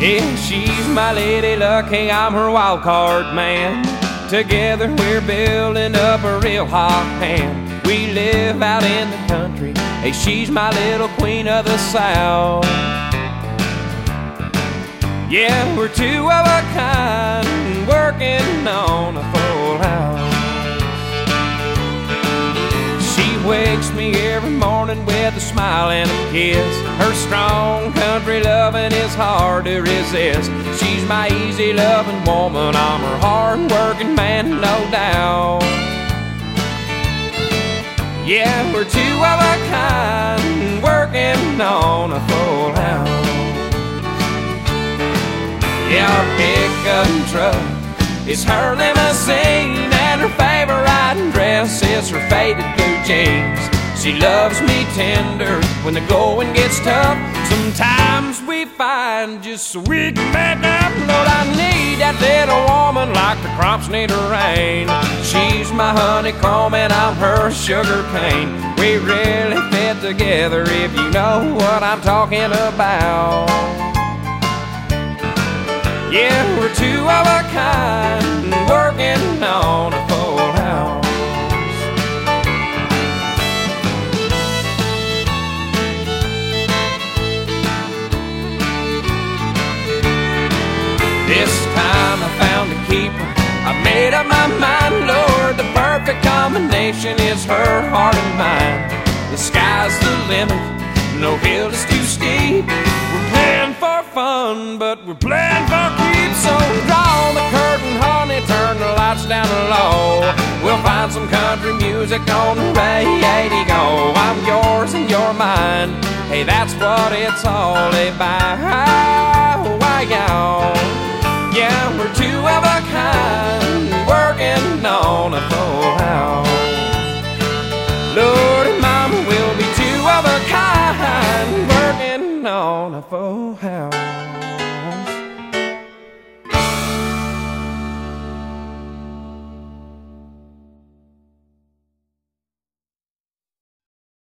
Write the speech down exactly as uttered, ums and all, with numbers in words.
Yeah, she's my lady luck, hey, I'm her wild card man. Together we're building up a real hot hand. We live out in the country, hey, she's my little queen of the South. Yeah, we're two of a kind, working on a full house. She wakes me every morning with a smile and a kiss. Her strong country loving is hard to resist. She's my easy loving woman, I'm her hard working man, no doubt. Yeah, we're two of a kind, working on a full house. Yeah, our pickup truck is her limousine, and her favorite riding dress is her faded blue jeans. She loves me tender when the going gets tough. Sometimes we find just so we can make up. Lord, I need that little woman like the crops need a rain. She's my honeycomb and I'm her sugar cane. We really fit together if you know what I'm talking about. Yeah, we're two of a kind, working on a full house. This time I found a keeper, I made up my mind, Lord, the perfect combination is her heart and mine. The sky's the limit, no hill is too steep. We're playing for fun, but we're playing for keeps. So draw the curtain, honey, turn the lights down low. We'll find some country music on the radio. I'm yours and you're mine, hey, that's what it's all about. Why, y'all? Yeah, we're two of a kind, working on a full house. Lord and Mama, we'll be two of a kind, working on a full